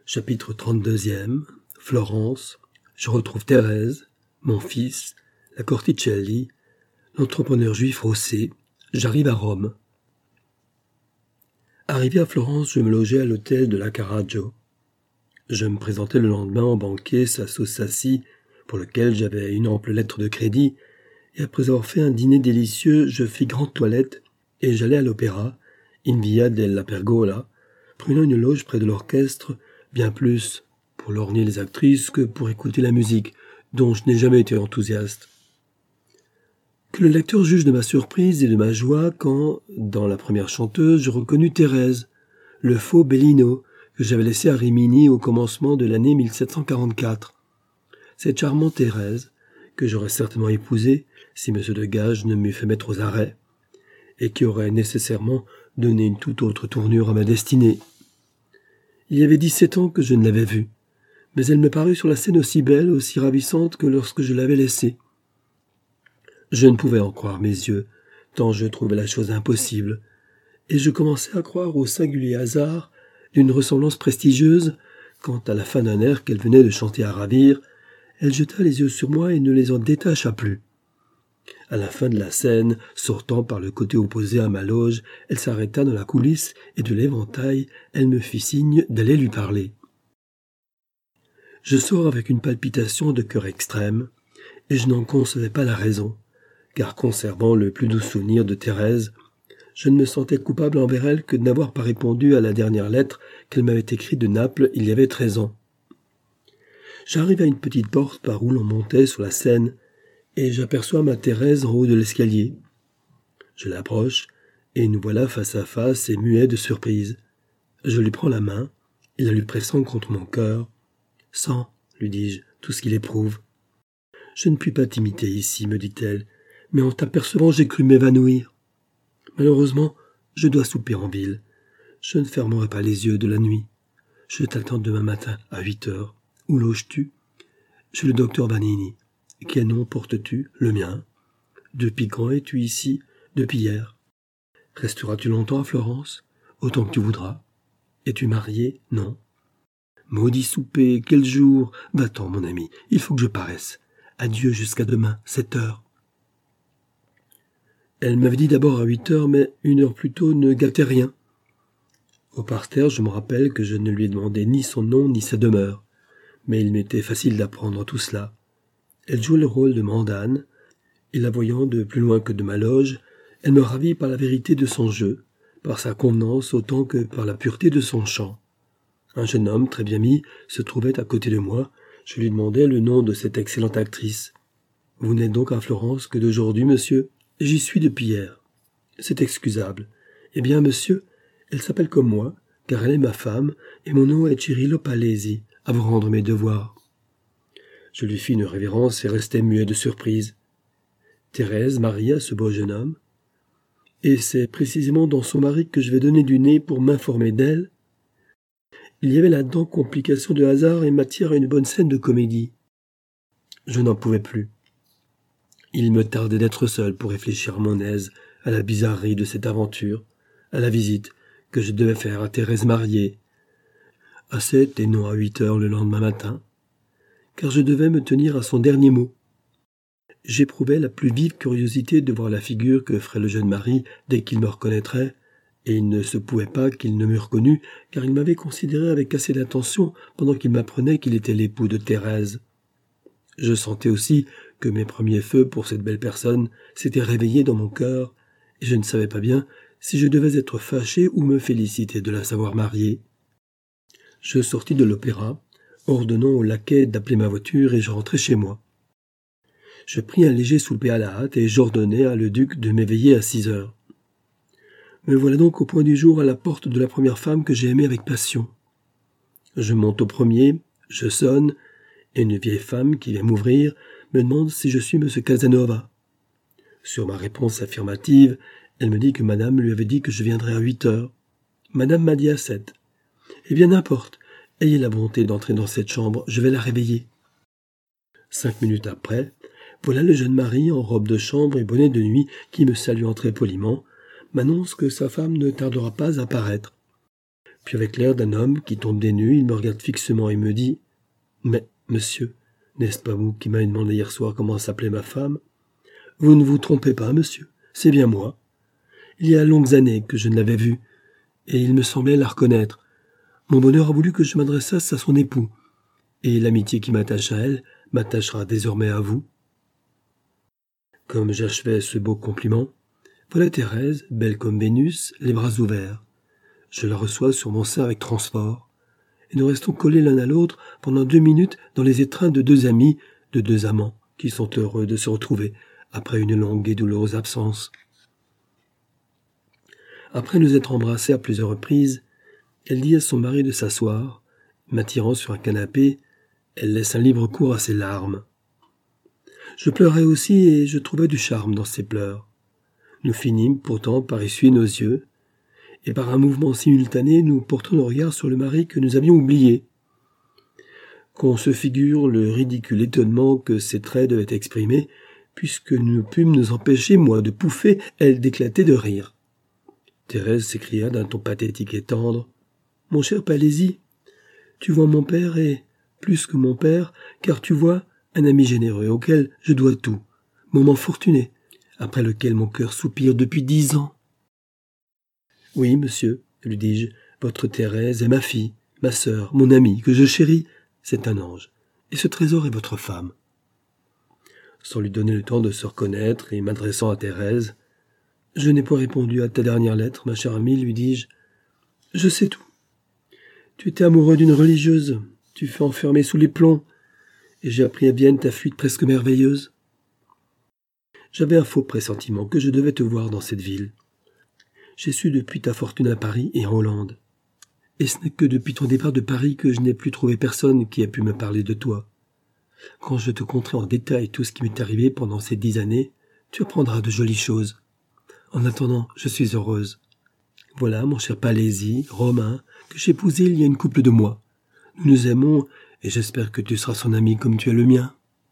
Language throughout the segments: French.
Chapitre 32e. Florence. Je retrouve Thérèse, mon fils, la Corticelli, l'entrepreneur juif Rossé. J'arrive à Rome. Arrivé à Florence, je me logeais à l'hôtel de la Carraggio. Je me présentai le lendemain au banquier Sasso Sassi, pour lequel j'avais une ample lettre de crédit, et après avoir fait un dîner délicieux, je fis grande toilette, et j'allai à l'opéra, in via della Pergola, prenant une loge près de l'orchestre, bien plus pour lorgner les actrices que pour écouter la musique, dont je n'ai jamais été enthousiaste. Que le lecteur juge de ma surprise et de ma joie quand, dans la première chanteuse, je reconnus Thérèse, le faux Bellino, que j'avais laissé à Rimini au commencement de l'année 1744. Cette charmante Thérèse, que j'aurais certainement épousée si M. de Gage ne m'eût fait mettre aux arrêts, et qui aurait nécessairement donné une toute autre tournure à ma destinée. Il y avait 17 ans que je ne l'avais vue, mais elle me parut sur la scène aussi belle, aussi ravissante que lorsque je l'avais laissée. Je ne pouvais en croire mes yeux, tant je trouvais la chose impossible, et je commençais à croire au singulier hasard d'une ressemblance prestigieuse, quand, à la fin d'un air qu'elle venait de chanter à ravir, elle jeta les yeux sur moi et ne les en détacha plus. À la fin de la scène, sortant par le côté opposé à ma loge, elle s'arrêta dans la coulisse et de l'éventail, elle me fit signe d'aller lui parler. Je sors avec une palpitation de cœur extrême, et je n'en concevais pas la raison, car conservant le plus doux souvenir de Thérèse, je ne me sentais coupable envers elle que de n'avoir pas répondu à la dernière lettre qu'elle m'avait écrite de Naples il y avait 13 ans. J'arrive à une petite porte par où l'on montait sur la Seine, et j'aperçois ma Thérèse en haut de l'escalier. Je l'approche, et nous voilà face à face et muets de surprise. Je lui prends la main, et la lui pressant contre mon cœur. « Sens, lui dis-je, tout ce qu'il éprouve. »« Je ne puis pas t'imiter ici, me dit-elle, mais en t'apercevant j'ai cru m'évanouir. Malheureusement, je dois souper en ville. Je ne fermerai pas les yeux de la nuit. Je t'attends demain matin à 8 heures. Où loges-tu ? Chez le docteur Vanini. Quel nom portes-tu ? Le mien. Depuis quand es-tu ici ? Depuis hier. Resteras-tu longtemps à Florence ? Autant que tu voudras. Es-tu marié ? Non. Maudit souper, quel jour ! Va-t'en, mon ami, il faut que je paraisse. Adieu jusqu'à demain, 7 heures. Elle m'avait dit d'abord à 8 heures, mais 1 heure plus tôt ne gâtait rien. Au parterre, je me rappelle que je ne lui ai demandé ni son nom ni sa demeure, mais il m'était facile d'apprendre tout cela. Elle jouait le rôle de Mandane, et la voyant de plus loin que de ma loge, elle me ravit par la vérité de son jeu, par sa convenance autant que par la pureté de son chant. Un jeune homme très bien mis se trouvait à côté de moi. Je lui demandai le nom de cette excellente actrice. « Vous n'êtes donc à Florence que d'aujourd'hui, monsieur ? » ?»« J'y suis depuis hier. »« C'est excusable. Eh bien, monsieur, elle s'appelle comme moi, car elle est ma femme, et mon nom est Cirillo Palesi, à vous rendre mes devoirs. » Je lui fis une révérence et restai muet de surprise. Thérèse mariée à ce beau jeune homme. Et c'est précisément dans son mari que je vais donner du nez pour m'informer d'elle. Il y avait là-dedans complication de hasard et matière à une bonne scène de comédie. Je n'en pouvais plus. Il me tardait d'être seul pour réfléchir à mon aise, à la bizarrerie de cette aventure, à la visite que je devais faire à Thérèse mariée, à 7 et non à 8 heures le lendemain matin, car je devais me tenir à son dernier mot. J'éprouvais la plus vive curiosité de voir la figure que ferait le jeune mari dès qu'il me reconnaîtrait, et il ne se pouvait pas qu'il ne m'eût reconnu, car il m'avait considéré avec assez d'attention pendant qu'il m'apprenait qu'il était l'époux de Thérèse. Je sentais aussi que mes premiers feux pour cette belle personne s'étaient réveillés dans mon cœur, et je ne savais pas bien si je devais être fâché ou me féliciter de la savoir mariée. Je sortis de l'opéra, ordonnant au laquais d'appeler ma voiture, et je rentrai chez moi. Je pris un léger souper à la hâte, et j'ordonnai à le duc de m'éveiller à 6 heures. Me voilà donc au point du jour à la porte de la première femme que j'ai aimée avec passion. Je monte au premier, je sonne, et une vieille femme qui vient m'ouvrir me demande si je suis M. Casanova. Sur ma réponse affirmative, elle me dit que madame lui avait dit que je viendrais à 8 heures. Madame m'a dit à 7. Eh bien, n'importe. Ayez la bonté d'entrer dans cette chambre, je vais la réveiller. 5 minutes après, voilà le jeune mari en robe de chambre et bonnet de nuit qui, me saluant très poliment, m'annonce que sa femme ne tardera pas à paraître. Puis avec l'air d'un homme qui tombe des nues, il me regarde fixement et me dit « Mais, monsieur, n'est-ce pas vous qui m'avez demandé hier soir comment s'appelait ma femme ? Vous ne vous trompez pas, monsieur, c'est bien moi. Il y a longues années que je ne l'avais vue, et il me semblait la reconnaître. Mon bonheur a voulu que je m'adressasse à son époux, et l'amitié qui m'attache à elle m'attachera désormais à vous. » Comme j'achevais ce beau compliment, voilà Thérèse, belle comme Vénus, les bras ouverts. Je la reçois sur mon sein avec transport, et nous restons collés l'un à l'autre pendant 2 minutes dans les étreintes de 2 amis, de 2 amants, qui sont heureux de se retrouver après une longue et douloureuse absence. Après nous être embrassés à plusieurs reprises, elle dit à son mari de s'asseoir. M'attirant sur un canapé, elle laisse un libre cours à ses larmes. Je pleurais aussi et je trouvais du charme dans ses pleurs. Nous finîmes pourtant par essuyer nos yeux, et par un mouvement simultané, nous portons nos regards sur le mari que nous avions oublié. Qu'on se figure le ridicule étonnement que ces traits devaient exprimer, puisque nous ne pûmes nous empêcher, moi de pouffer, elle d'éclater de rire. Thérèse s'écria d'un ton pathétique et tendre. « Mon cher Palaisie, tu vois mon père et, plus que mon père, car tu vois un ami généreux auquel je dois tout, moment fortuné, après lequel mon cœur soupire depuis 10 ans. » « Oui, monsieur, lui dis-je, votre Thérèse est ma fille, ma sœur, mon amie, que je chéris, c'est un ange, et ce trésor est votre femme. » Sans lui donner le temps de se reconnaître et m'adressant à Thérèse, « Je n'ai pas répondu à ta dernière lettre, ma chère amie, lui dis-je. Je sais tout. Tu étais amoureux d'une religieuse, tu fus enfermé sous les plombs, et j'ai appris à Vienne ta fuite presque merveilleuse. J'avais un faux pressentiment que je devais te voir dans cette ville. J'ai su depuis ta fortune à Paris et en Hollande. Et ce n'est que depuis ton départ de Paris que je n'ai plus trouvé personne qui ait pu me parler de toi. Quand je te conterai en détail tout ce qui m'est arrivé pendant ces 10 années, tu apprendras de jolies choses. En attendant, je suis heureuse. Voilà, mon cher Palaisie, Romain, que j'ai épousé il y a une couple de mois. Nous nous aimons, et j'espère que tu seras son ami comme tu es le mien. »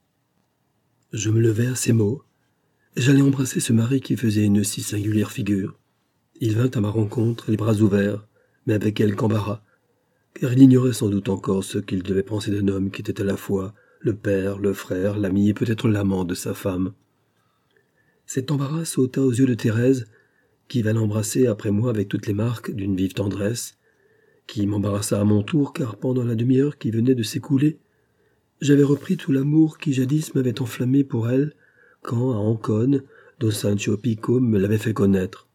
Je me levai à ces mots. J'allais embrasser ce mari qui faisait une si singulière figure. Il vint à ma rencontre, les bras ouverts, mais avec quelque embarras, car il ignorait sans doute encore ce qu'il devait penser d'un homme qui était à la fois le père, le frère, l'ami et peut-être l'amant de sa femme. Cet embarras sauta aux yeux de Thérèse, qui vint l'embrasser après moi avec toutes les marques d'une vive tendresse, qui m'embarrassa à mon tour, car pendant la demi-heure qui venait de s'écouler, j'avais repris tout l'amour qui jadis m'avait enflammé pour elle, quand, à Ancône, Don Sancho Pico me l'avait fait connaître.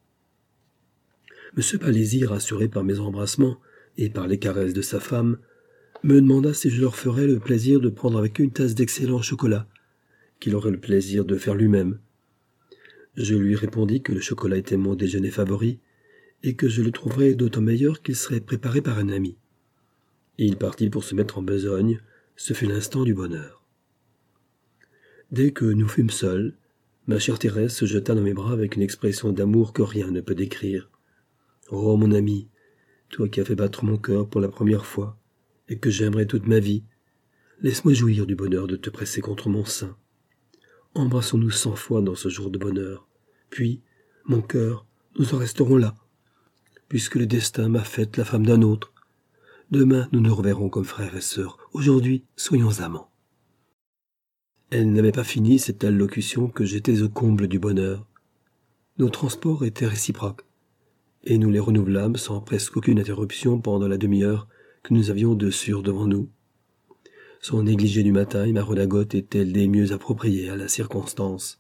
M. Palaisie, rassuré par mes embrassements et par les caresses de sa femme, me demanda si je leur ferais le plaisir de prendre avec eux une tasse d'excellent chocolat, qu'il aurait le plaisir de faire lui-même. Je lui répondis que le chocolat était mon déjeuner favori, et que je le trouverais d'autant meilleur qu'il serait préparé par un ami. Et il partit pour se mettre en besogne. Ce fut l'instant du bonheur. Dès que nous fûmes seuls, ma chère Thérèse se jeta dans mes bras avec une expression d'amour que rien ne peut décrire. « Oh, mon ami, toi qui as fait battre mon cœur pour la première fois, et que j'aimerais toute ma vie, laisse-moi jouir du bonheur de te presser contre mon sein. Embrassons-nous 100 fois dans ce jour de bonheur. Puis, mon cœur, nous en resterons là, puisque le destin m'a faite la femme d'un autre. Demain, nous nous reverrons comme frères et sœurs. Aujourd'hui, soyons amants. » Elle n'avait pas fini cette allocution que j'étais au comble du bonheur. Nos transports étaient réciproques, et nous les renouvelâmes sans presque aucune interruption pendant la demi-heure que nous avions de sûr devant nous. Son négligé du matin et ma redingote étaient des mieux appropriés à la circonstance.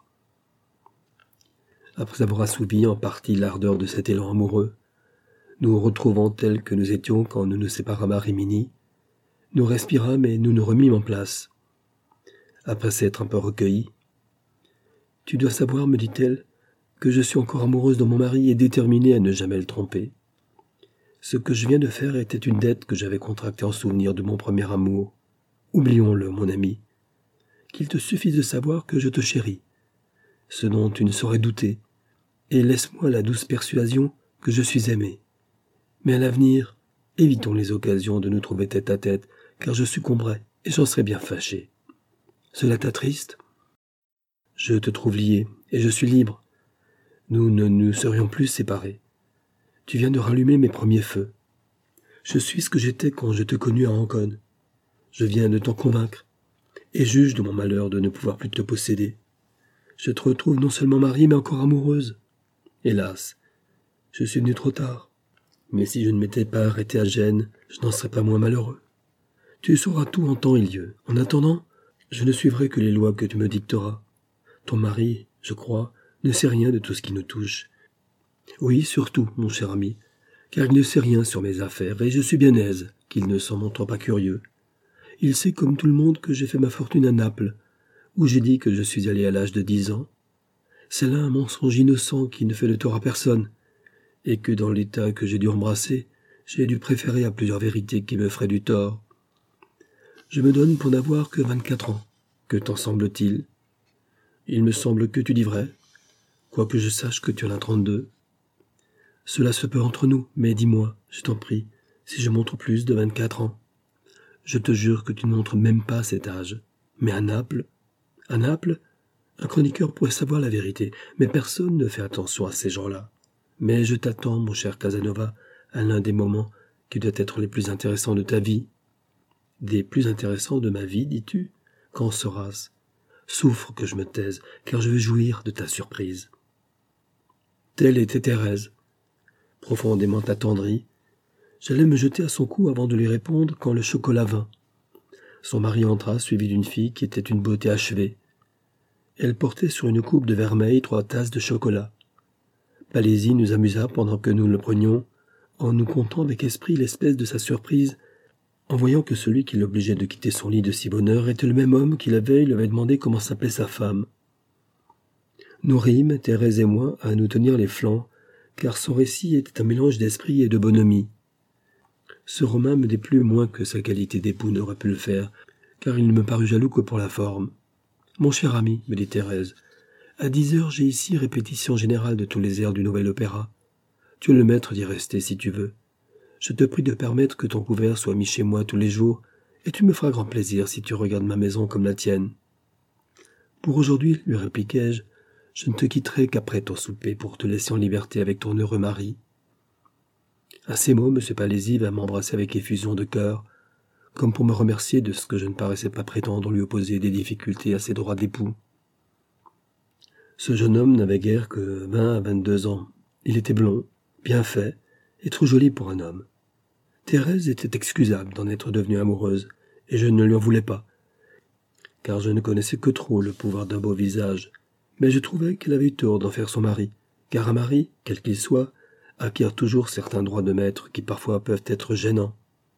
Après avoir assouvi en partie l'ardeur de cet élan amoureux, nous retrouvant tels que nous étions quand nous nous séparâmes à Rimini, nous respirâmes et nous nous remîmes en place. Après s'être un peu recueillis, « Tu dois savoir, me dit-elle, que je suis encore amoureuse de mon mari et déterminée à ne jamais le tromper. Ce que je viens de faire était une dette que j'avais contractée en souvenir de mon premier amour. Oublions-le, mon ami. Qu'il te suffise de savoir que je te chéris, ce dont tu ne saurais douter, et laisse-moi la douce persuasion que je suis aimé. Mais à l'avenir, évitons les occasions de nous trouver tête à tête, car je succomberais et j'en serais bien fâché. Cela t'attriste ? Je te trouve lié, et je suis libre. Nous ne nous serions plus séparés. Tu viens de rallumer mes premiers feux. Je suis ce que j'étais quand je te connus à Ancône. Je viens de t'en convaincre, et juge de mon malheur de ne pouvoir plus te posséder. Je te retrouve non seulement mariée, mais encore amoureuse. Hélas, je suis venu trop tard. Mais si je ne m'étais pas arrêté à Gênes, je n'en serais pas moins malheureux. Tu sauras tout en temps et lieu. En attendant, je ne suivrai que les lois que tu me dicteras. Ton mari, je crois, ne sait rien de tout ce qui nous touche. Oui, surtout, mon cher ami, car il ne sait rien sur mes affaires, et je suis bien aise qu'il ne s'en montre pas curieux. Il sait comme tout le monde que j'ai fait ma fortune à Naples, où j'ai dit que je suis allé à l'âge de 10 ans. C'est là un mensonge innocent qui ne fait de tort à personne, et que dans l'état que j'ai dû embrasser, j'ai dû préférer à plusieurs vérités qui me feraient du tort. Je me donne pour n'avoir que 24 ans. Que t'en semble-t-il? Il me semble que tu dis vrai, quoique je sache que tu en as 32. Cela se peut entre nous, mais dis-moi, je t'en prie, si je montre plus de 24 ans. Je te jure que tu ne montres même pas cet âge. Mais à Naples, un chroniqueur pourrait savoir la vérité, mais personne ne fait attention à ces gens-là. Mais je t'attends, mon cher Casanova, à l'un des moments qui doit être les plus intéressants de ta vie. Des plus intéressants de ma vie, dis-tu? Qu'en sera-ce? Souffre que je me taise, car je veux jouir de ta surprise. Telle était Thérèse, profondément attendrie. J'allais me jeter à son cou avant de lui répondre quand le chocolat vint. Son mari entra, suivi d'une fille qui était une beauté achevée. Elle portait sur une coupe de vermeil 3 tasses de chocolat. Palaisie nous amusa pendant que nous le prenions, en nous contant avec esprit l'espèce de sa surprise, en voyant que celui qui l'obligeait de quitter son lit de si bonne heure était le même homme qui la veille lui avait demandé comment s'appelait sa femme. Nous rîmes, Thérèse et moi, à nous tenir les flancs, car son récit était un mélange d'esprit et de bonhomie. Ce Romain me déplut moins que sa qualité d'époux n'aurait pu le faire, car il ne me parut jaloux que pour la forme. « Mon cher ami, me dit Thérèse, à 10 heures j'ai ici répétition générale de tous les airs du nouvel opéra. Tu es le maître d'y rester si tu veux. Je te prie de permettre que ton couvert soit mis chez moi tous les jours, et tu me feras grand plaisir si tu regardes ma maison comme la tienne. » Pour aujourd'hui, lui répliquai-je, je ne te quitterai qu'après ton souper pour te laisser en liberté avec ton heureux mari. À ces mots, M. Palaisie va m'embrasser avec effusion de cœur, comme pour me remercier de ce que je ne paraissais pas prétendre lui opposer des difficultés à ses droits d'époux. Ce jeune homme n'avait guère que 20 à 22 ans. Il était blond, bien fait, et trop joli pour un homme. Thérèse était excusable d'en être devenue amoureuse, et je ne lui en voulais pas, car je ne connaissais que trop le pouvoir d'un beau visage, mais je trouvais qu'elle avait eu tort d'en faire son mari, car un mari, quel qu'il soit, acquiert toujours certains droits de maître qui parfois peuvent être gênants.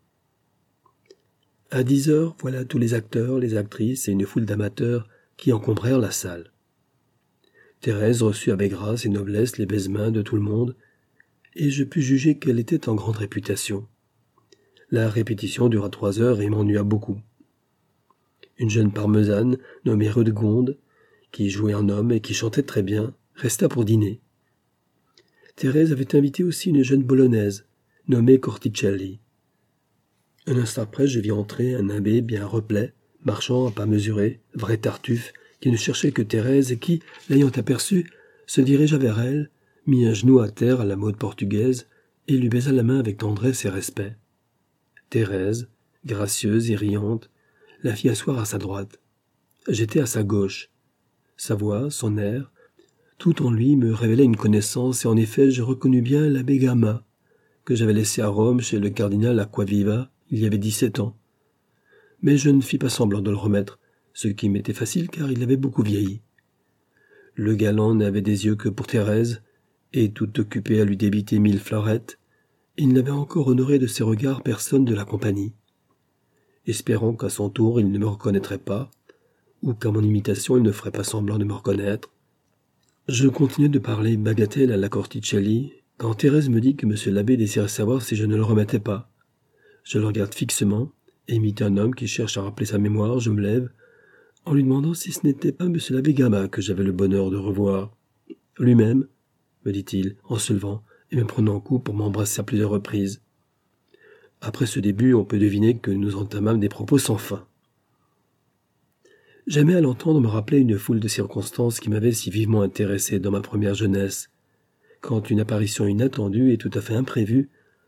À 10 heures, voilà tous les acteurs, les actrices et une foule d'amateurs qui encombrèrent la salle. Thérèse reçut avec grâce et noblesse les baise-mains de tout le monde, et je pus juger qu'elle était en grande réputation. La répétition dura 3 heures et m'ennuya beaucoup. Une jeune parmesane, nommée Rudegonde, qui jouait en homme et qui chantait très bien, resta pour dîner. Thérèse avait invité aussi une jeune bolognaise, nommée Corticelli. Un instant après, je vis entrer un abbé bien replet, marchant à pas mesurés, vrai tartuffe, qui ne cherchait que Thérèse et qui, l'ayant aperçue, se dirigea vers elle, mit un genou à terre à la mode portugaise et lui baisa la main avec tendresse et respect. Thérèse, gracieuse et riante, la fit asseoir à sa droite. J'étais à sa gauche. Sa voix, son air, tout en lui me révélait une connaissance et en effet je reconnus bien l'abbé Gama, que j'avais laissé à Rome chez le cardinal Acquaviva il y avait 17 ans. Mais je ne fis pas semblant de le remettre, ce qui m'était facile car il avait beaucoup vieilli. Le galant n'avait des yeux que pour Thérèse, et tout occupé à lui débiter 1000 florettes, il n'avait encore honoré de ses regards personne de la compagnie. Espérant qu'à son tour il ne me reconnaîtrait pas, ou qu'à mon imitation il ne ferait pas semblant de me reconnaître, je continuai de parler bagatelle à la Corticelli, quand Thérèse me dit que M. l'abbé désirait savoir si je ne le remettais pas. Je le regarde fixement, et imite un homme qui cherche à rappeler sa mémoire, je me lève, en lui demandant si ce n'était pas M. l'abbé Gama que j'avais le bonheur de revoir. Lui-même, me dit-il, en se levant et me prenant en coup pour m'embrasser à plusieurs reprises. Après ce début, on peut deviner que nous entamâmes des propos sans fin. J'aimais à l'entendre me rappeler une foule de circonstances qui m'avaient si vivement intéressé dans ma première jeunesse, quand une apparition inattendue et tout à fait imprévue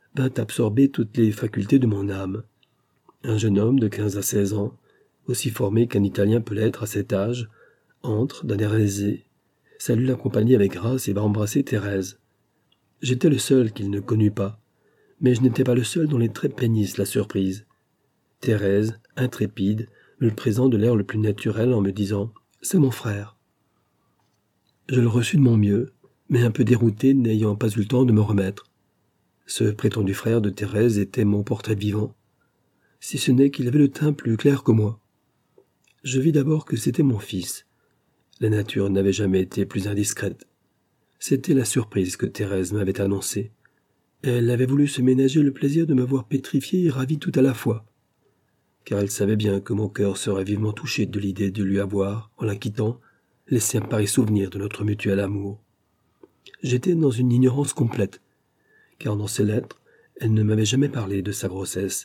vint absorber toutes les facultés de mon âme. Un jeune homme de 15 à 16 ans, aussi formé qu'un Italien peut l'être à cet âge, entre d'un air aisé, salue la compagnie avec grâce et va embrasser Thérèse. J'étais le seul qu'il ne connut pas, mais je n'étais pas le seul dont les traits peignissent la surprise. Thérèse, intrépide, me le présente de l'air le plus naturel en me disant « C'est mon frère ». Je le reçus de mon mieux, mais un peu dérouté, n'ayant pas eu le temps de me remettre. Ce prétendu frère de Thérèse était mon portrait vivant, si ce n'est qu'il avait le teint plus clair que moi. Je vis d'abord que c'était mon fils. La nature n'avait jamais été plus indiscrète. C'était la surprise que Thérèse m'avait annoncée. Elle avait voulu se ménager le plaisir de me voir pétrifié et ravi tout à la fois, car elle savait bien que mon cœur serait vivement touché de l'idée de lui avoir, en la quittant, laissé un pareil souvenir de notre mutuel amour. J'étais dans une ignorance complète, car dans ses lettres, elle ne m'avait jamais parlé de sa grossesse.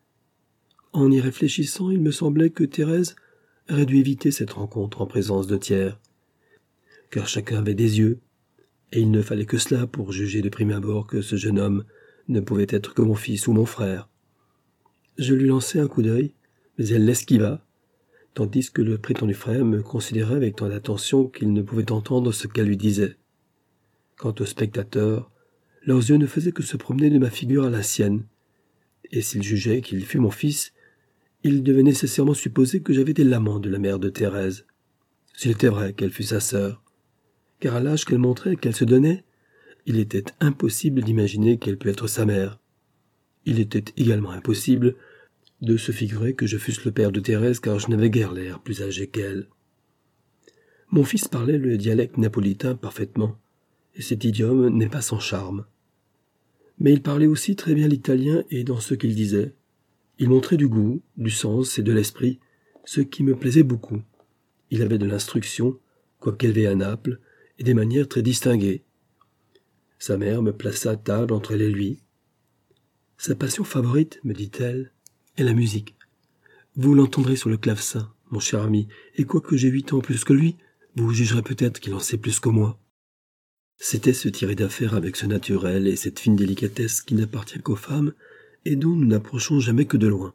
En y réfléchissant, il me semblait que Thérèse aurait dû éviter cette rencontre en présence de tiers, car chacun avait des yeux, et il ne fallait que cela pour juger de prime abord que ce jeune homme ne pouvait être que mon fils ou mon frère. Je lui lançai un coup d'œil, mais elle l'esquiva, tandis que le prétendu frère me considérait avec tant d'attention qu'il ne pouvait entendre ce qu'elle lui disait. Quant aux spectateurs, leurs yeux ne faisaient que se promener de ma figure à la sienne, et s'ils jugeaient qu'il fût mon fils, ils devaient nécessairement supposer que j'avais été l'amant de la mère de Thérèse. S'il était vrai qu'elle fût sa sœur, car à l'âge qu'elle montrait et qu'elle se donnait, il était impossible d'imaginer qu'elle pût être sa mère. Il était également impossible de se figurer que je fusse le père de Thérèse, car je n'avais guère l'air plus âgé qu'elle. Mon fils parlait le dialecte napolitain parfaitement, et cet idiome n'est pas sans charme. Mais il parlait aussi très bien l'italien, et dans ce qu'il disait, il montrait du goût, du sens et de l'esprit, ce qui me plaisait beaucoup. Il avait de l'instruction, quoique élevé à Naples, et des manières très distinguées. Sa mère me plaça à table entre elle et lui. Sa passion favorite, me dit-elle, est la musique. Vous l'entendrez sur le clavecin, mon cher ami, et quoique j'ai 8 ans plus que lui, vous jugerez peut-être qu'il en sait plus que moi. C'était se tirer d'affaire avec ce naturel et cette fine délicatesse qui n'appartient qu'aux femmes et dont nous n'approchons jamais que de loin.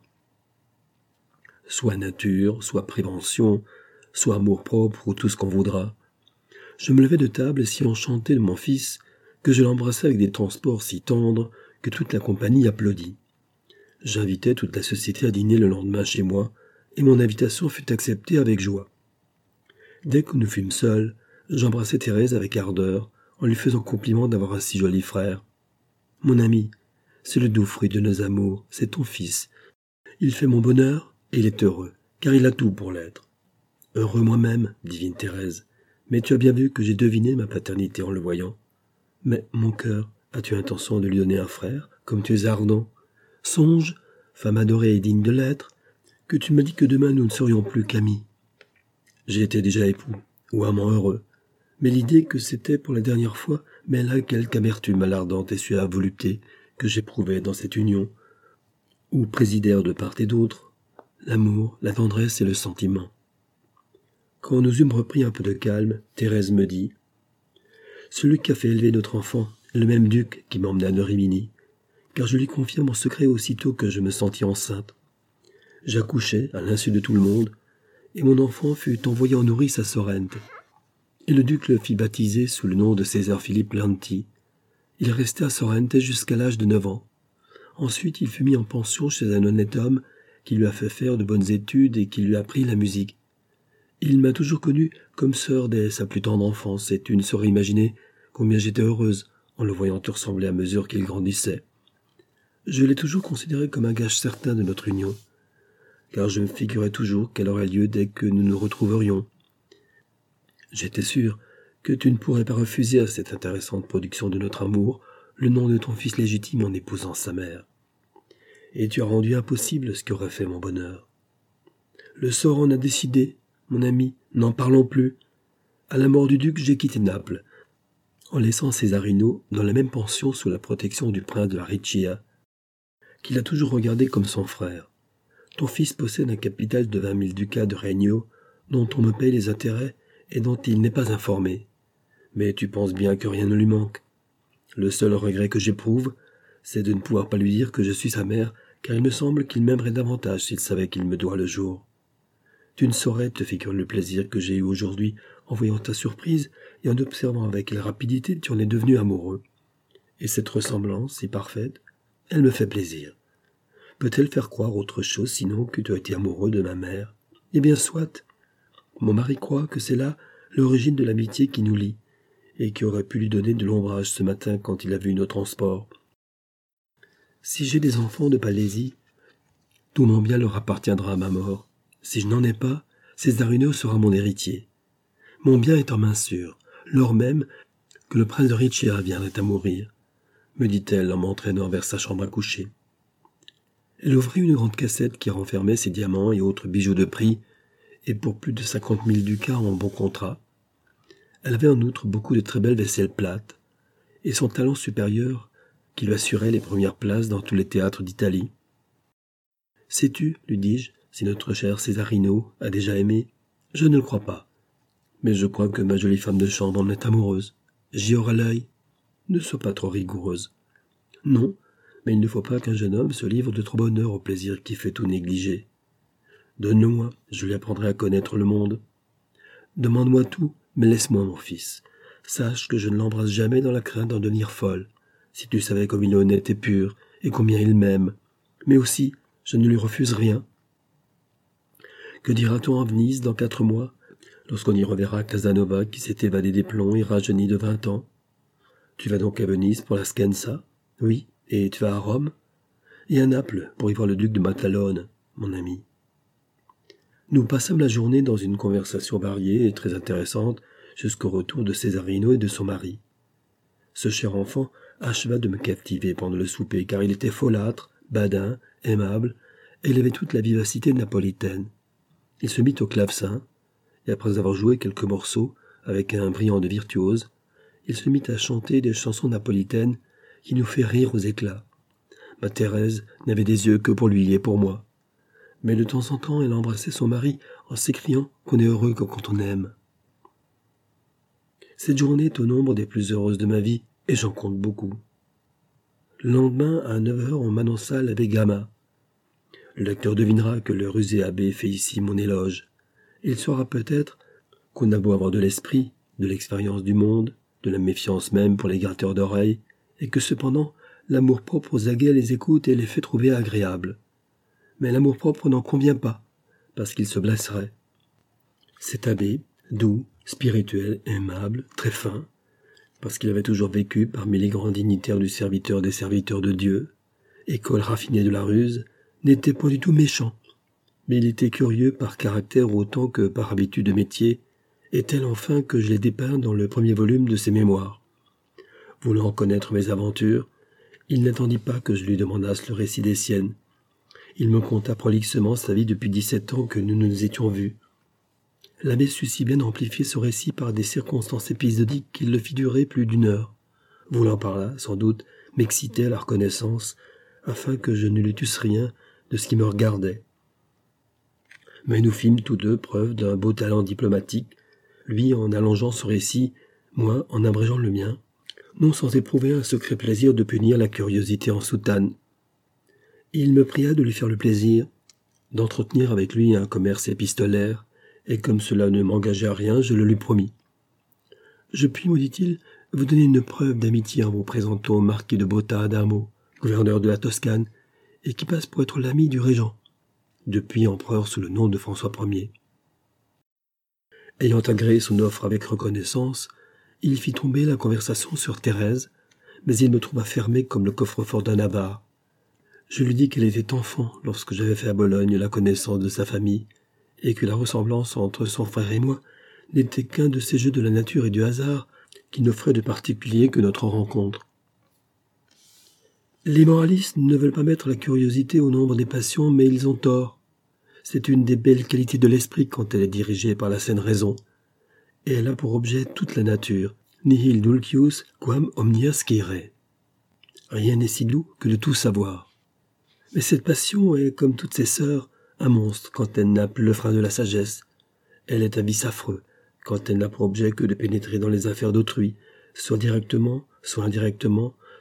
Soit nature, soit prévention, soit amour-propre ou tout ce qu'on voudra. Je me levai de table si enchanté de mon fils que je l'embrassai avec des transports si tendres que toute la compagnie applaudit. J'invitai toute la société à dîner le lendemain chez moi, et mon invitation fut acceptée avec joie. Dès que nous fûmes seuls, j'embrassai Thérèse avec ardeur, en lui faisant compliment d'avoir un si joli frère. « Mon ami, c'est le doux fruit de nos amours, c'est ton fils. Il fait mon bonheur, et il est heureux, car il a tout pour l'être. »« Heureux moi-même, divine Thérèse, mais tu as bien vu que j'ai deviné ma paternité en le voyant. Mais, mon cœur, as-tu intention de lui donner un frère, comme tu es ardent ? Songe, femme adorée et digne de l'être, que tu me dis que demain nous ne serions plus qu'amis. J'ai été déjà époux, ou amant heureux, mais l'idée que c'était pour la dernière fois mêla quelque amertume à l'ardente et suave volupté que j'éprouvais dans cette union, où présidèrent de part et d'autre l'amour, la tendresse et le sentiment. Quand nous eûmes repris un peu de calme, Thérèse me dit « Celui qui a fait élever notre enfant est le même duc qui m'emmena à Rimini, car je lui confiai mon secret aussitôt que je me sentis enceinte. J'accouchai à l'insu de tout le monde, et mon enfant fut envoyé en nourrice à Sorrente. Et le duc le fit baptiser sous le nom de César Philippe Lanti. Il restait à Sorrente jusqu'à l'âge de 9 ans. Ensuite, il fut mis en pension chez un honnête homme qui lui a fait faire de bonnes études et qui lui a appris la musique. Il m'a toujours connu comme sœur dès sa plus tendre enfance, et tu ne saurais imaginer combien j'étais heureuse en le voyant te ressembler à mesure qu'il grandissait. Je l'ai toujours considéré comme un gage certain de notre union, car je me figurais toujours qu'elle aurait lieu dès que nous nous retrouverions. J'étais sûr que tu ne pourrais pas refuser à cette intéressante production de notre amour le nom de ton fils légitime en épousant sa mère. Et tu as rendu impossible ce qui aurait fait mon bonheur. Le sort en a décidé, mon ami, n'en parlons plus. À la mort du duc, j'ai quitté Naples, en laissant Césarino dans la même pension sous la protection du prince de la Riccia, qu'il a toujours regardé comme son frère. Ton fils possède un capital de 20 000 ducats de Regno, dont on me paye les intérêts et dont il n'est pas informé. Mais tu penses bien que rien ne lui manque. Le seul regret que j'éprouve, c'est de ne pouvoir pas lui dire que je suis sa mère, car il me semble qu'il m'aimerait davantage s'il savait qu'il me doit le jour. Tu ne saurais te figurer le plaisir que j'ai eu aujourd'hui en voyant ta surprise et en observant avec quelle rapidité tu en es devenu amoureux. Et cette ressemblance si parfaite, elle me fait plaisir. Peut-elle faire croire autre chose sinon que tu as été amoureux de ma mère? Eh bien, soit. Mon mari croit que c'est là l'origine de l'amitié qui nous lie, et qui aurait pu lui donner de l'ombrage ce matin quand il a vu nos transports. Si j'ai des enfants de Palaisie, tout mon bien leur appartiendra à ma mort. Si je n'en ai pas, Césarino sera mon héritier. Mon bien est en main sûre, lors même que le prince de Riccia viendrait à mourir, me dit-elle en m'entraînant vers sa chambre à coucher. Elle ouvrit une grande cassette qui renfermait ses diamants et autres bijoux de prix, et pour plus de 50 000 ducats en bon contrat. Elle avait en outre beaucoup de très belles vaisselles plates, et son talent supérieur qui lui assurait les premières places dans tous les théâtres d'Italie. « Sais-tu, lui dis-je, si notre cher Césarino a déjà aimé? Je ne le crois pas. Mais je crois que ma jolie femme de chambre en est amoureuse. J'y aurai l'œil. Ne sois pas trop rigoureuse. Non, mais il ne faut pas qu'un jeune homme se livre de trop bonne heure au plaisir qui fait tout négliger. Donne-le-moi, je lui apprendrai à connaître le monde. Demande-moi tout, mais laisse-moi mon fils. Sache que je ne l'embrasse jamais dans la crainte d'en devenir folle. Si tu savais comme il est honnête et pur, et combien il m'aime. Mais aussi, je ne lui refuse rien. Que dira-t-on à Venise dans 4 mois, lorsqu'on y reverra Casanova qui s'est évadé des plombs et rajeuni de 20 ans? Tu vas donc à Venise pour la Scienza? Oui, et tu vas à Rome? Et à Naples pour y voir le duc de Matalone, mon ami. Nous passâmes la journée dans une conversation variée et très intéressante jusqu'au retour de Césarino et de son mari. Ce cher enfant acheva de me captiver pendant le souper car il était folâtre, badin, aimable, et il avait toute la vivacité napolitaine. Il se mit au clavecin, et après avoir joué quelques morceaux avec un brillant de virtuose, il se mit à chanter des chansons napolitaines qui nous fait rire aux éclats. Ma Thérèse n'avait des yeux que pour lui et pour moi. Mais de temps en temps, elle embrassait son mari en s'écriant qu'on est heureux que quand on aime. Cette journée est au nombre des plus heureuses de ma vie, et j'en compte beaucoup. Le lendemain, à 9 heures, on m'annonça l'abbé Gama. Le lecteur devinera que le rusé abbé fait ici mon éloge. Il saura peut-être qu'on a beau avoir de l'esprit, de l'expérience du monde, de la méfiance même pour les gratteurs d'oreilles, et que cependant, l'amour-propre aux aguets les écoute et les fait trouver agréables. Mais l'amour-propre n'en convient pas, parce qu'il se blesserait. Cet abbé, doux, spirituel, aimable, très fin, parce qu'il avait toujours vécu parmi les grands dignitaires du serviteur des serviteurs de Dieu, école raffinée de la ruse, n'était pas du tout méchant, mais il était curieux par caractère autant que par habitude de métier, et tel enfin que je l'ai dépeint dans le premier volume de ses mémoires. Voulant connaître mes aventures, il n'attendit pas que je lui demandasse le récit des siennes. Il me conta prolixement sa vie depuis 17 ans que nous nous étions vus. L'abbé sut si bien amplifier ce récit par des circonstances épisodiques qu'il le fit durer plus d'1 heure, voulant par là, sans doute, m'exciter à la reconnaissance, afin que je ne lui tusse rien de ce qui me regardait. Mais nous fîmes tous deux preuve d'un beau talent diplomatique, lui en allongeant son récit, moi en abrégeant le mien, non sans éprouver un secret plaisir de punir la curiosité en soutane. Il me pria de lui faire le plaisir d'entretenir avec lui un commerce épistolaire, et comme cela ne m'engageait à rien, je le lui promis. « Je puis, me dit-il, vous donner une preuve d'amitié en vous présentant au marquis de Botta Adamo, gouverneur de la Toscane, et qui passe pour être l'ami du régent, depuis empereur sous le nom de François Ier. » Ayant agréé son offre avec reconnaissance, il fit tomber la conversation sur Thérèse, mais il me trouva fermé comme le coffre-fort d'un avare. Je lui dis qu'elle était enfant lorsque j'avais fait à Bologne la connaissance de sa famille, et que la ressemblance entre son frère et moi n'était qu'un de ces jeux de la nature et du hasard qui n'offraient de particulier que notre rencontre. Les moralistes ne veulent pas mettre la curiosité au nombre des passions, mais ils ont tort. C'est une des belles qualités de l'esprit quand elle est dirigée par la saine raison, et elle a pour objet toute la nature, nihil dulcius quam omnia scire. Rien n'est si doux que de tout savoir. Mais cette passion est, comme toutes ses sœurs, un monstre quand elle n'a plus le frein de la sagesse. Elle est un vice affreux quand elle n'a pour objet que de pénétrer dans les affaires d'autrui, soit directement, soit indirectement,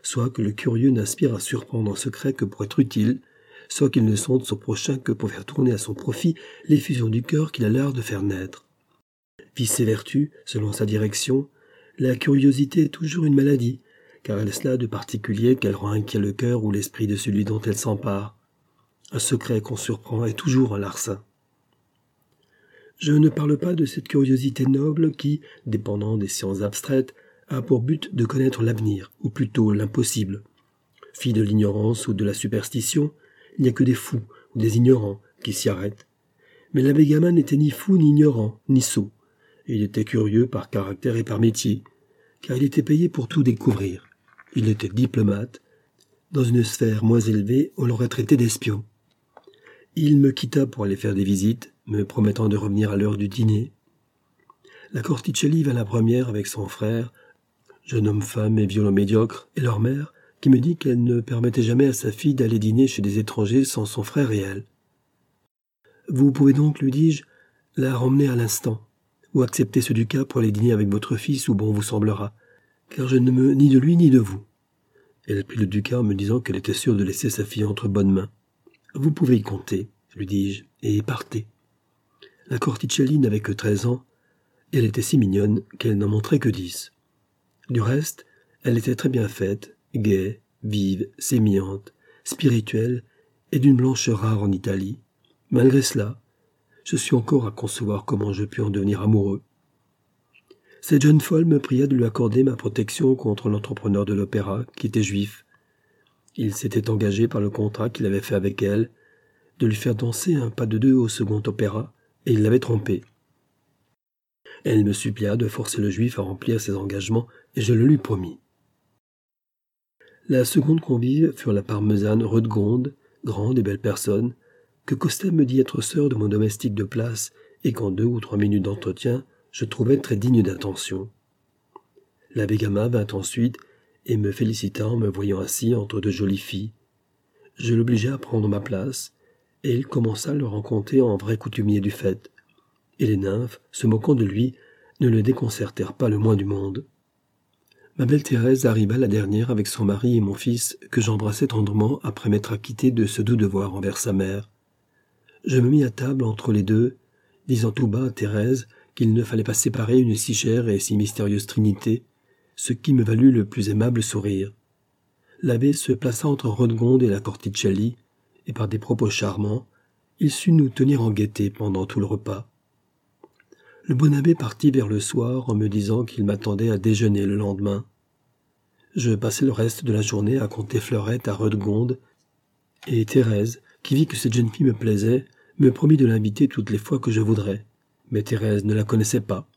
soit que le curieux n'aspire à surprendre un secret que pour être utile, soit qu'il ne sonde son prochain que pour faire tourner à son profit l'effusion du cœur qu'il a l'art de faire naître. Vice et vertu, selon sa direction, la curiosité est toujours une maladie, car elle a cela de particulier qu'elle rend inquiet le cœur ou l'esprit de celui dont elle s'empare. Un secret qu'on surprend est toujours un larcin. Je ne parle pas de cette curiosité noble qui, dépendant des sciences abstraites, a pour but de connaître l'avenir, ou plutôt l'impossible. Fille de l'ignorance ou de la superstition, il n'y a que des fous ou des ignorants qui s'y arrêtent. Mais l'abbé Gama n'était ni fou, ni ignorant, ni sot. Il était curieux par caractère et par métier, car il était payé pour tout découvrir. Il était diplomate. Dans une sphère moins élevée, on l'aurait traité d'espion. Il me quitta pour aller faire des visites, me promettant de revenir à l'heure du dîner. La Corticelli vint la première avec son frère, jeune homme-femme et violon médiocre, et leur mère, qui me dit qu'elle ne permettait jamais à sa fille d'aller dîner chez des étrangers sans son frère et elle. « Vous pouvez donc, lui dis-je, la ramener à l'instant, ou accepter ce ducat pour aller dîner avec votre fils où bon vous semblera, car je ne me ni de lui ni de vous. » Elle prit le ducat en me disant qu'elle était sûre de laisser sa fille entre bonnes mains. « Vous pouvez y compter, lui dis-je, et partez. » La Corticelli n'avait que 13 ans, et elle était si mignonne qu'elle n'en montrait que 10. Du reste, elle était très bien faite, gaie, vive, sémillante, spirituelle, et d'une blancheur rare en Italie. Malgré cela, je suis encore à concevoir comment je pus en devenir amoureux. Cette jeune folle me pria de lui accorder ma protection contre l'entrepreneur de l'opéra, qui était juif. Il s'était engagé par le contrat qu'il avait fait avec elle, de lui faire danser un pas de deux au second opéra, et il l'avait trompée. Elle me supplia de forcer le juif à remplir ses engagements, et je le lui promis. La seconde convive furent la parmesane Redgonde, grande et belle personne, que Costel me dit être sœur de mon domestique de place, et qu'en 2 ou 3 minutes d'entretien, je trouvais très digne d'attention. L'abbé Gama vint ensuite, et me félicita en me voyant assis entre 2 jolies filles. Je l'obligeai à prendre ma place, et il commença à le rencontrer en vrai coutumier du fait. Et les nymphes, se moquant de lui, ne le déconcertèrent pas le moins du monde. Ma belle Thérèse arriva la dernière avec son mari et mon fils, que j'embrassai tendrement après m'être acquitté de ce doux devoir envers sa mère. Je me mis à table entre les deux, disant tout bas à Thérèse qu'il ne fallait pas séparer une si chère et si mystérieuse trinité, ce qui me valut le plus aimable sourire. L'abbé se plaça entre Redgonde et la Corticelli, et par des propos charmants, il sut nous tenir en gaieté pendant tout le repas. Le bon abbé partit vers le soir en me disant qu'il m'attendait à déjeuner le lendemain. Je passai le reste de la journée à conter fleurette à Redgonde, et Thérèse, qui vit que cette jeune fille me plaisait, me promit de l'inviter toutes les fois que je voudrais, mais Thérèse ne la connaissait pas.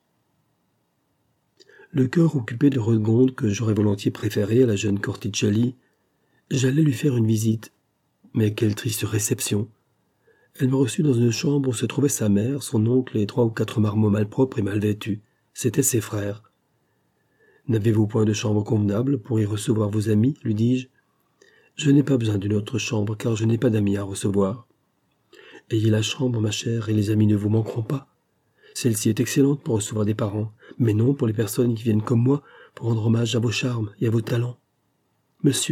Le cœur occupé de Redgonde, que j'aurais volontiers préféré à la jeune Corticelli, j'allais lui faire une visite, mais quelle triste réception! Elle me reçut dans une chambre où se trouvaient sa mère, son oncle et 3 ou 4 marmots malpropres et mal vêtus. C'étaient ses frères. « N'avez-vous point de chambre convenable pour y recevoir vos amis ?» lui dis-je. « Je n'ai pas besoin d'une autre chambre, car je n'ai pas d'amis à recevoir. »« Ayez la chambre, ma chère, et les amis ne vous manqueront pas. Celle-ci est excellente pour recevoir des parents, mais non pour les personnes qui viennent comme moi pour rendre hommage à vos charmes et à vos talents. »« Monsieur, »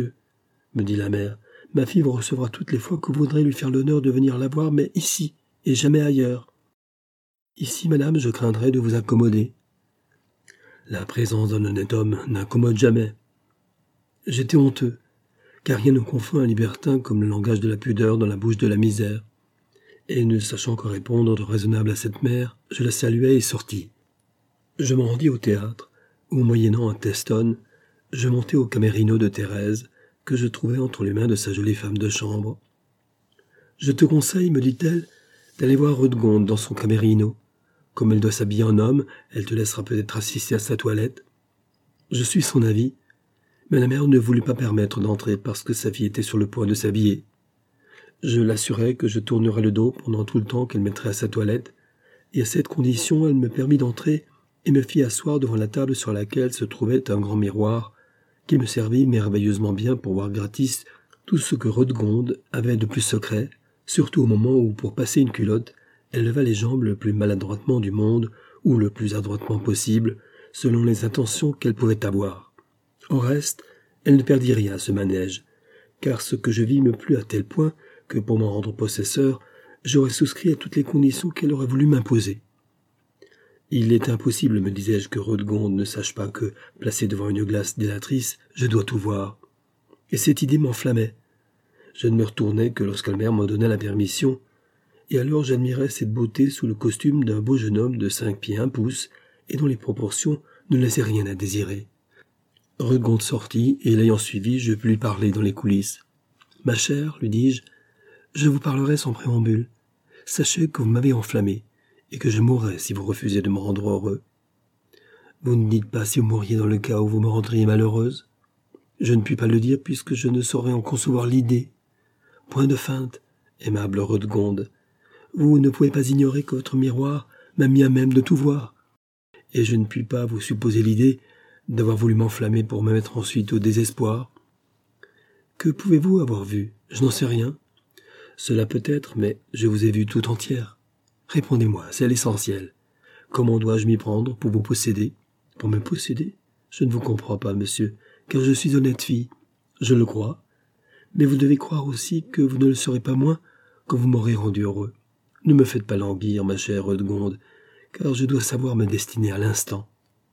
me dit la mère, « ma fille vous recevra toutes les fois que vous voudrez lui faire l'honneur de venir la voir, mais ici, et jamais ailleurs. Ici, madame, je craindrais de vous incommoder. La présence d'un honnête homme n'incommode jamais. » J'étais honteux, car rien ne confond un libertin comme le langage de la pudeur dans la bouche de la misère. Et ne sachant que répondre de raisonnable à cette mère, je la saluai et sortis. Je m'en rendis au théâtre, où, moyennant un teston, je montai au camérino de Thérèse, que je trouvai entre les mains de sa jolie femme de chambre. « Je te conseille, me dit-elle, d'aller voir Redgonde dans son camérino. Comme elle doit s'habiller en homme, elle te laissera peut-être assister à sa toilette. » Je suis son avis, mais la mère ne voulut pas permettre d'entrer parce que sa fille était sur le point de s'habiller. Je l'assurai que je tournerais le dos pendant tout le temps qu'elle mettrait à sa toilette, et à cette condition elle me permit d'entrer et me fit asseoir devant la table sur laquelle se trouvait un grand miroir, qui me servit merveilleusement bien pour voir gratis tout ce que Redgonde avait de plus secret, surtout au moment où, pour passer une culotte, elle leva les jambes le plus maladroitement du monde, ou le plus adroitement possible, selon les intentions qu'elle pouvait avoir. Au reste, Elle ne perdit rien à ce manège, car ce que je vis me plut à tel point que, pour m'en rendre possesseur, j'aurais souscrit à toutes les conditions qu'elle aurait voulu m'imposer. Il est impossible, me disais-je, que Rodgonde ne sache pas que, placé devant une glace délatrice, je dois tout voir. Et cette idée m'enflammait. Je ne me retournais que lorsqu'Almer m'en donnait la permission, et alors j'admirais cette beauté sous le costume d'un beau jeune homme de 5 pieds 1 pouce, et dont les proportions ne laissaient rien à désirer. Rodgonde sortit, et l'ayant suivi, je pus lui parler dans les coulisses. « Ma chère, lui dis-je, je vous parlerai sans préambule. Sachez que vous m'avez enflammé, et que je mourrais si vous refusiez de me rendre heureux. Vous ne dites pas si vous mourriez dans le cas où vous me rendriez malheureuse. Je ne puis pas le dire puisque je ne saurais en concevoir l'idée. Point de feinte, aimable Rodgonde. Vous ne pouvez pas ignorer que votre miroir m'a mis à même de tout voir. Et je ne puis pas vous supposer l'idée d'avoir voulu m'enflammer pour me mettre ensuite au désespoir. Que pouvez-vous avoir vu? Je n'en sais rien. Cela peut être, mais je vous ai vue tout entière. Répondez-moi, c'est l'essentiel. Comment dois-je m'y prendre pour vous posséder? Pour me posséder? Je ne vous comprends pas, monsieur, car je suis honnête fille. Je le crois. Mais vous devez croire aussi que vous ne le serez pas moins quand vous m'aurez rendu heureux. Ne me faites pas languir, ma chère Rodgonde, car je dois savoir ma destinée à l'instant.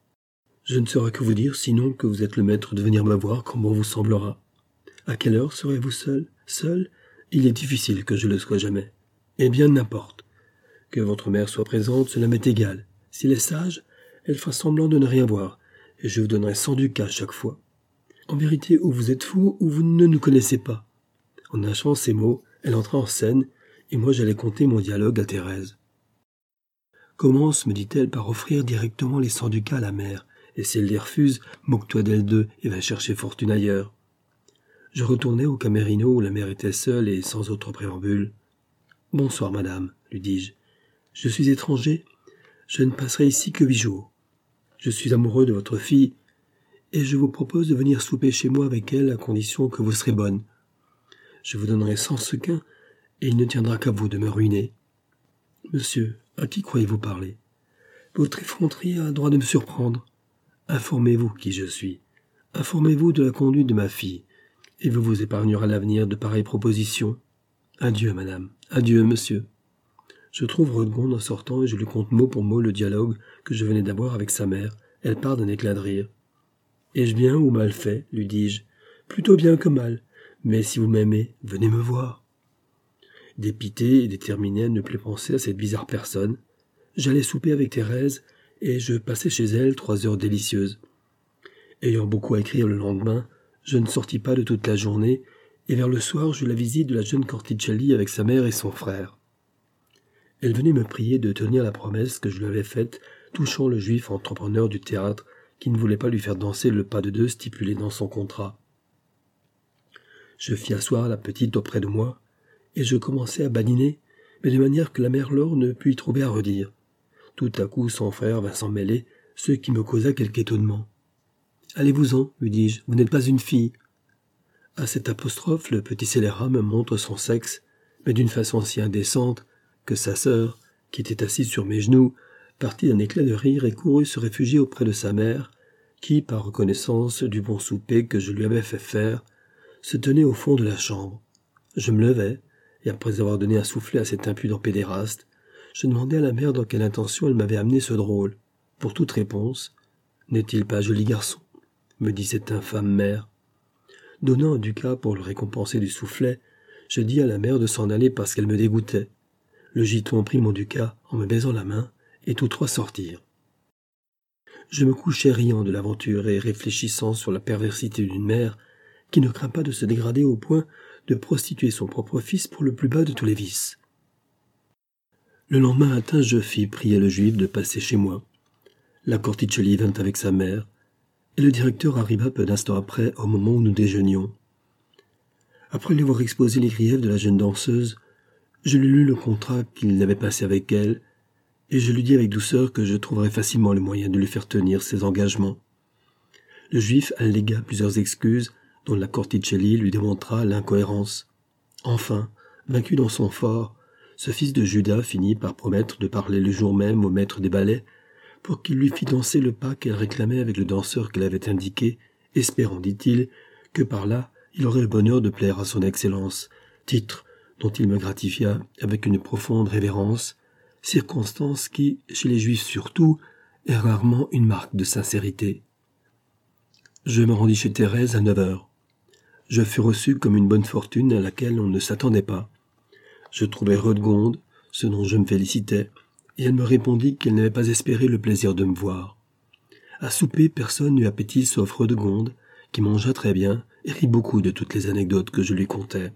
Je ne saurais que vous dire, sinon que vous êtes le maître de venir me voir quand bon vous semblera. À quelle heure serez-vous seul? Seul? Il est difficile que je le sois jamais. Eh bien, n'importe. Que votre mère soit présente, cela m'est égal. S'il est sage, elle fera semblant de ne rien voir, et je vous donnerai 100 ducats chaque fois. En vérité, ou vous êtes fou, ou vous ne nous connaissez pas. En achevant ces mots, elle entra en scène, et moi j'allais conter mon dialogue à Thérèse. Commence, me dit-elle, par offrir directement les 100 ducats à la mère, et si elle les refuse, moque-toi d'elle d'eux, et va chercher fortune ailleurs. Je retournai au camérino où la mère était seule et sans autre préambule. « Bonsoir, madame, lui dis-je. Je suis étranger, je ne passerai ici que 8 jours. Je suis amoureux de votre fille, et je vous propose de venir souper chez moi avec elle à condition que vous serez bonne. Je vous donnerai 100 sequins, et il ne tiendra qu'à vous de me ruiner. Monsieur, à qui croyez-vous parler? Votre effronterie a droit de me surprendre. Informez-vous qui je suis. Informez-vous de la conduite de ma fille, et vous vous épargnerez à l'avenir de pareilles propositions. Adieu, madame. Adieu, monsieur. » Je trouve Rodgonde en sortant et je lui conte mot pour mot le dialogue que je venais d'avoir avec sa mère. Elle part d'un éclat de rire. « Ai-je bien ou mal fait, lui dis-je. Plutôt bien que mal. Mais si vous m'aimez, venez me voir. » Dépité et déterminé à ne plus penser à cette bizarre personne, j'allais souper avec Thérèse et je passai chez elle 3 heures délicieuses. Ayant beaucoup à écrire le lendemain, je ne sortis pas de toute la journée et vers le soir j'eus la visite de la jeune Corticelli avec sa mère et son frère. Elle venait me prier de tenir la promesse que je lui avais faite touchant le juif entrepreneur du théâtre qui ne voulait pas lui faire danser le pas de 2 stipulé dans son contrat. Je fis asseoir la petite auprès de moi, et je commençai à badiner, mais de manière que la mère Laure ne put y trouver à redire. Tout à coup son frère vint s'en mêler, ce qui me causa quelque étonnement. « Allez-vous-en, lui dis-je, vous n'êtes pas une fille. » À cette apostrophe, le petit scélérat me montre son sexe, mais d'une façon si indécente que sa sœur, qui était assise sur mes genoux, partit d'un éclat de rire et courut se réfugier auprès de sa mère, qui, par reconnaissance du bon souper que je lui avais fait faire, se tenait au fond de la chambre. Je me levai, et après avoir donné un soufflet à cet impudent pédéraste, je demandai à la mère dans quelle intention elle m'avait amené ce drôle. Pour toute réponse, « N'est-il pas joli garçon ?» me dit cette infâme mère. Donnant un ducat pour le récompenser du soufflet, je dis à la mère de s'en aller parce qu'elle me dégoûtait. Le giton prit mon ducat en me baisant la main, et tous 3 sortirent. Je me couchai riant de l'aventure et réfléchissant sur la perversité d'une mère qui ne craint pas de se dégrader au point de prostituer son propre fils pour le plus bas de tous les vices. Le lendemain matin, je fis prier le juif de passer chez moi. La Corticelli vint avec sa mère, et le directeur arriva peu d'instants après, au moment où nous déjeunions. Après lui avoir exposé les griefs de la jeune danseuse, je lui lus le contrat qu'il avait passé avec elle, et je lui dis avec douceur que je trouverais facilement le moyen de lui faire tenir ses engagements. Le juif allégua plusieurs excuses, dont la Corticelli lui démontra l'incohérence. Enfin, vaincu dans son fort, ce fils de Judas finit par promettre de parler le jour même au maître des ballets pour qu'il lui fît danser le pas qu'elle réclamait avec le danseur qu'elle avait indiqué, espérant, dit-il, que par là il aurait le bonheur de plaire à son Excellence, titre dont il me gratifia avec une profonde révérence, circonstance qui, chez les Juifs surtout, est rarement une marque de sincérité. Je me rendis chez Thérèse à 9 heures. Je fus reçu comme une bonne fortune à laquelle on ne s'attendait pas. Je trouvai Radegonde, ce dont je me félicitais, et elle me répondit qu'elle n'avait pas espéré le plaisir de me voir. À souper, personne n'eut appétit sauf Radegonde, qui mangea très bien et rit beaucoup de toutes les anecdotes que je lui contais.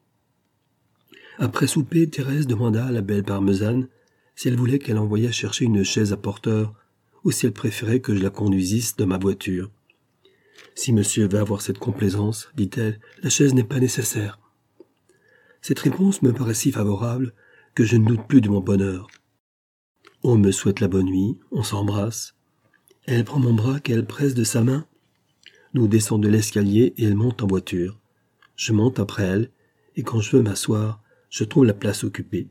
Après souper, Thérèse demanda à la belle parmesane si elle voulait qu'elle envoyât chercher une chaise à porteur ou si elle préférait que je la conduisisse dans ma voiture. « Si monsieur veut avoir cette complaisance, dit-elle, la chaise n'est pas nécessaire. » Cette réponse me paraît si favorable que je ne doute plus de mon bonheur. On me souhaite la bonne nuit, on s'embrasse. Elle prend mon bras qu'elle presse de sa main. Nous descendons de l'escalier et elle monte en voiture. Je monte après elle, et quand je veux m'asseoir, je trouve la place occupée.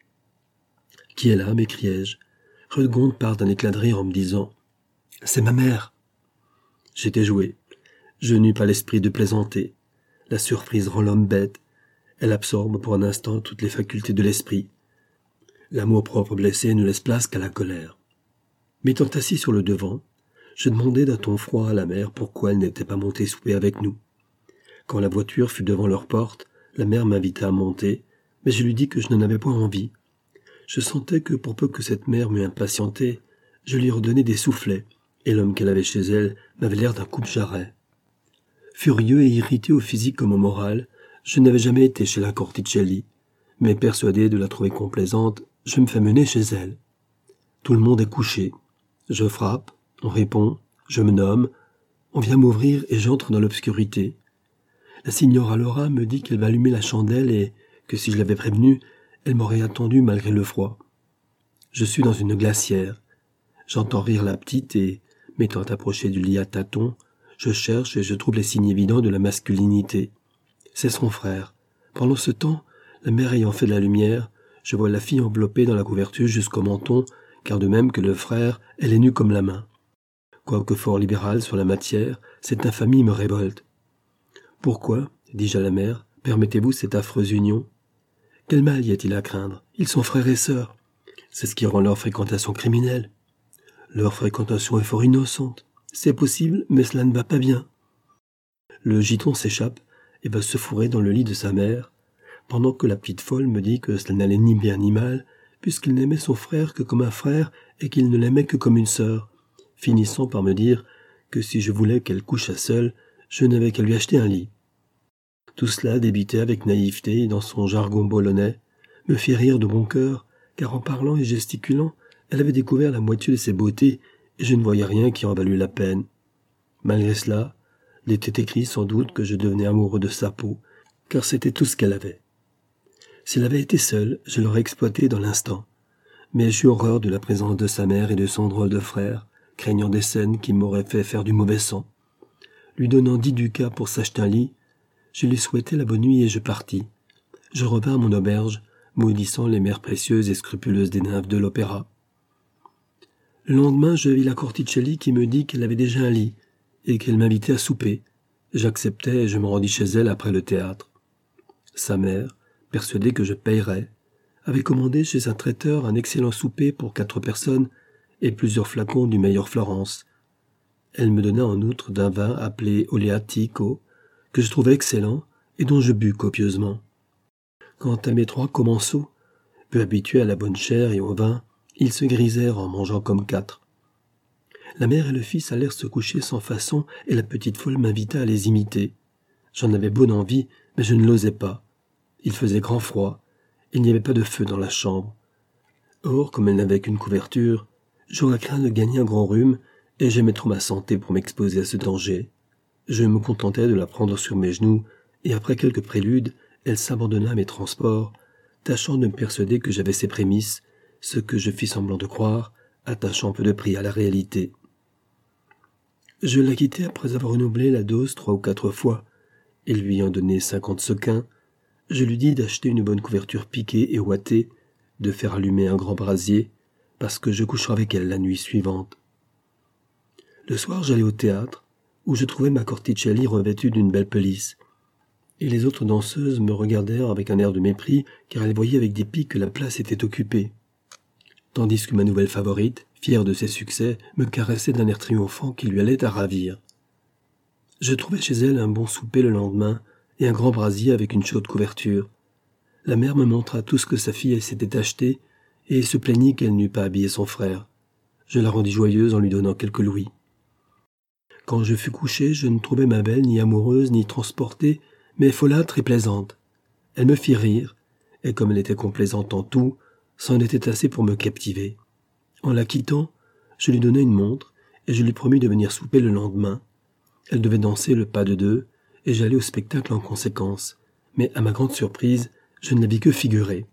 « Qui est là ?» m'écriai-je. Radegonde part d'un éclat de rire en me disant « C'est ma mère !» J'étais joué. Je n'eus pas l'esprit de plaisanter. La surprise rend l'homme bête. Elle absorbe pour un instant toutes les facultés de l'esprit. L'amour-propre blessé ne laisse place qu'à la colère. M'étant assis sur le devant, je demandai d'un ton froid à la mère pourquoi elle n'était pas montée souper avec nous. Quand la voiture fut devant leur porte, la mère m'invita à monter, mais je lui dis que je n'en avais point envie. Je sentais que pour peu que cette mère m'eût impatienté, je lui redonnais des soufflets, et l'homme qu'elle avait chez elle m'avait l'air d'un coupe-jarret. Furieux et irrité au physique comme au moral, je n'avais jamais été chez la Corticelli, mais persuadé de la trouver complaisante, je me fais mener chez elle. Tout le monde est couché. Je frappe, on répond, je me nomme, on vient m'ouvrir et j'entre dans l'obscurité. La signora Laura me dit qu'elle va allumer la chandelle et que si je l'avais prévenue, elle m'aurait attendu malgré le froid. Je suis dans une glacière. J'entends rire la petite et, m'étant approché du lit à tâtons, je cherche et je trouve les signes évidents de la masculinité. C'est son frère. Pendant ce temps, la mère ayant fait de la lumière, je vois la fille enveloppée dans la couverture jusqu'au menton, car de même que le frère, elle est nue comme la main. Quoique fort libérale sur la matière, cette infamie me révolte. « Pourquoi, dis-je à la mère, permettez-vous cette affreuse union ? Quel mal y a-t-il à craindre ? Ils sont frères et sœurs. C'est ce qui rend leur fréquentation criminelle. Leur fréquentation est fort innocente. C'est possible, mais cela ne va pas bien. » Le giton s'échappe et va se fourrer dans le lit de sa mère, pendant que la petite folle me dit que cela n'allait ni bien ni mal, puisqu'il n'aimait son frère que comme un frère et qu'il ne l'aimait que comme une sœur, finissant par me dire que si je voulais qu'elle couchât seule, je n'avais qu'à lui acheter un lit. Tout cela, débité avec naïveté dans son jargon bolonais, me fit rire de bon cœur, car en parlant et gesticulant, elle avait découvert la moitié de ses beautés, et je ne voyais rien qui en valût la peine. Malgré cela, il était écrit sans doute que je devenais amoureux de sa peau, car c'était tout ce qu'elle avait. Si elle avait été seule, je l'aurais exploitée dans l'instant, mais j'eus horreur de la présence de sa mère et de son drôle de frère, craignant des scènes qui m'auraient fait faire du mauvais sang. Lui donnant 10 ducats pour s'acheter un lit, je lui souhaitai la bonne nuit et je partis. Je revins à mon auberge, maudissant les mères précieuses et scrupuleuses des nymphes de l'opéra. Le lendemain, je vis la Corticelli qui me dit qu'elle avait déjà un lit et qu'elle m'invitait à souper. J'acceptai et je me rendis chez elle après le théâtre. Sa mère, persuadée que je payerais, avait commandé chez un traiteur un excellent souper pour 4 personnes et plusieurs flacons du meilleur Florence. Elle me donna en outre d'un vin appelé Oleatico, que je trouvais excellent et dont je bus copieusement. Quant à mes 3 commensaux, peu habitués à la bonne chair et au vin, ils se grisèrent en mangeant comme 4. La mère et le fils allèrent se coucher sans façon et la petite folle m'invita à les imiter. J'en avais bonne envie, mais je ne l'osais pas. Il faisait grand froid, il n'y avait pas de feu dans la chambre. Or, comme elle n'avait qu'une couverture, j'aurais craint de gagner un grand rhume et j'aimais trop ma santé pour m'exposer à ce danger. Je me contentais de la prendre sur mes genoux et après quelques préludes, elle s'abandonna à mes transports, tâchant de me persuader que j'avais ses prémices, ce que je fis semblant de croire, attachant peu de prix à la réalité. Je la quittai après avoir renouvelé la dose 3 ou 4 fois, et lui ayant donné 50 sequins, je lui dis d'acheter une bonne couverture piquée et ouatée, de faire allumer un grand brasier, parce que je coucherai avec elle la nuit suivante. Le soir, j'allai au théâtre. où je trouvais ma Corticelli revêtue d'une belle pelisse. Et les autres danseuses me regardèrent avec un air de mépris, car elles voyaient avec dépit que la place était occupée. Tandis que ma nouvelle favorite, fière de ses succès, me caressait d'un air triomphant qui lui allait à ravir. Je trouvai chez elle un bon souper le lendemain, et un grand brasier avec une chaude couverture. La mère me montra tout ce que sa fille s'était acheté, et se plaignit qu'elle n'eût pas habillé son frère. Je la rendis joyeuse en lui donnant quelques louis. Quand je fus couché, je ne trouvai ma belle ni amoureuse ni transportée, mais folâtre et plaisante. Elle me fit rire, et comme elle était complaisante en tout, c'en était assez pour me captiver. En la quittant, je lui donnai une montre, et je lui promis de venir souper le lendemain. Elle devait danser le pas de deux, et j'allai au spectacle en conséquence. Mais à ma grande surprise, je ne la vis que figurer.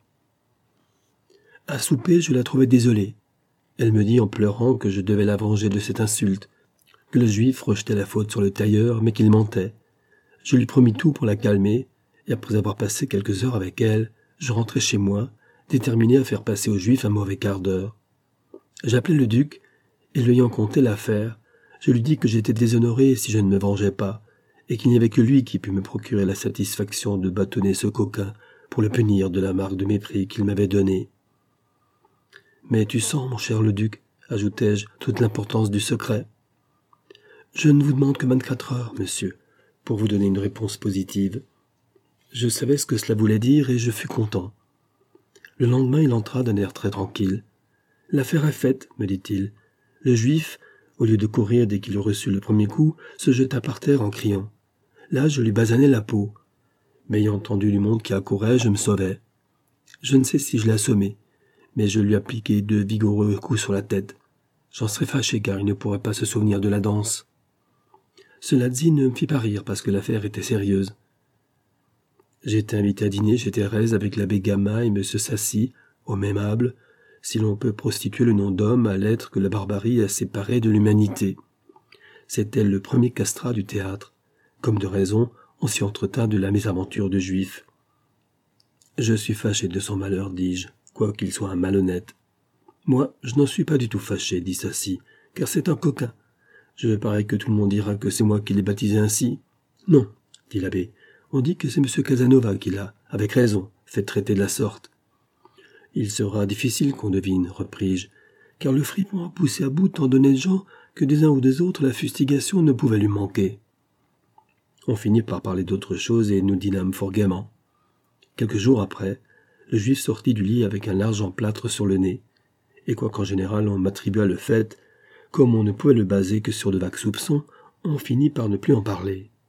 À souper, je la trouvai désolée. Elle me dit en pleurant que je devais la venger de cette insulte, que le juif rejetait la faute sur le tailleur, mais qu'il mentait. Je lui promis tout pour la calmer, et après avoir passé quelques heures avec elle, je rentrai chez moi, déterminé à faire passer au juif un mauvais quart d'heure. J'appelai le duc, et lui ayant conté l'affaire, je lui dis que j'étais déshonoré si je ne me vengeais pas, et qu'il n'y avait que lui qui pût me procurer la satisfaction de bâtonner ce coquin pour le punir de la marque de mépris qu'il m'avait donnée. « Mais tu sens, mon cher le duc, ajoutai-je, toute l'importance du secret. Je ne vous demande que 24 heures, monsieur, pour vous donner une réponse positive. » Je savais ce que cela voulait dire et je fus content. Le lendemain, il entra d'un air très tranquille. « L'affaire est faite, me dit-il. Le juif, au lieu de courir dès qu'il reçut le premier coup, se jeta par terre en criant. Là, je lui basanai la peau. Mais ayant entendu du monde qui accourait, je me sauvai. Je ne sais si je l'ai assommé, mais je lui appliquai 2 vigoureux coups sur la tête. J'en serais fâché car il ne pourrait pas se souvenir de la danse. Cela dit ne me fit pas rire parce que l'affaire était sérieuse. J'étais invité à dîner chez Thérèse avec l'abbé Gama et M. Sassy, homme aimable, si l'on peut prostituer le nom d'homme à l'être que la barbarie a séparé de l'humanité. C'était le premier castrat du théâtre. Comme de raison, on s'y entretint de la mésaventure du juif. Je suis fâché de son malheur, dis-je, quoiqu'il soit un malhonnête. Moi, je n'en suis pas du tout fâché, dit Sassy, car c'est un coquin. Je parie que tout le monde dira que c'est moi qui l'ai baptisé ainsi. Non, dit l'abbé, on dit que c'est M. Casanova qui l'a, avec raison, fait traiter de la sorte. Il sera difficile qu'on devine, repris-je, car le fripon a poussé à bout tant d'honnêtes gens que des uns ou des autres la fustigation ne pouvait lui manquer. On finit par parler d'autre chose et nous dînâmes fort gaiement. Quelques jours après, le juif sortit du lit avec un large emplâtre sur le nez, et quoiqu'en général on m'attribuât le fait, comme on ne pouvait le baser que sur de vagues soupçons, on finit par ne plus en parler.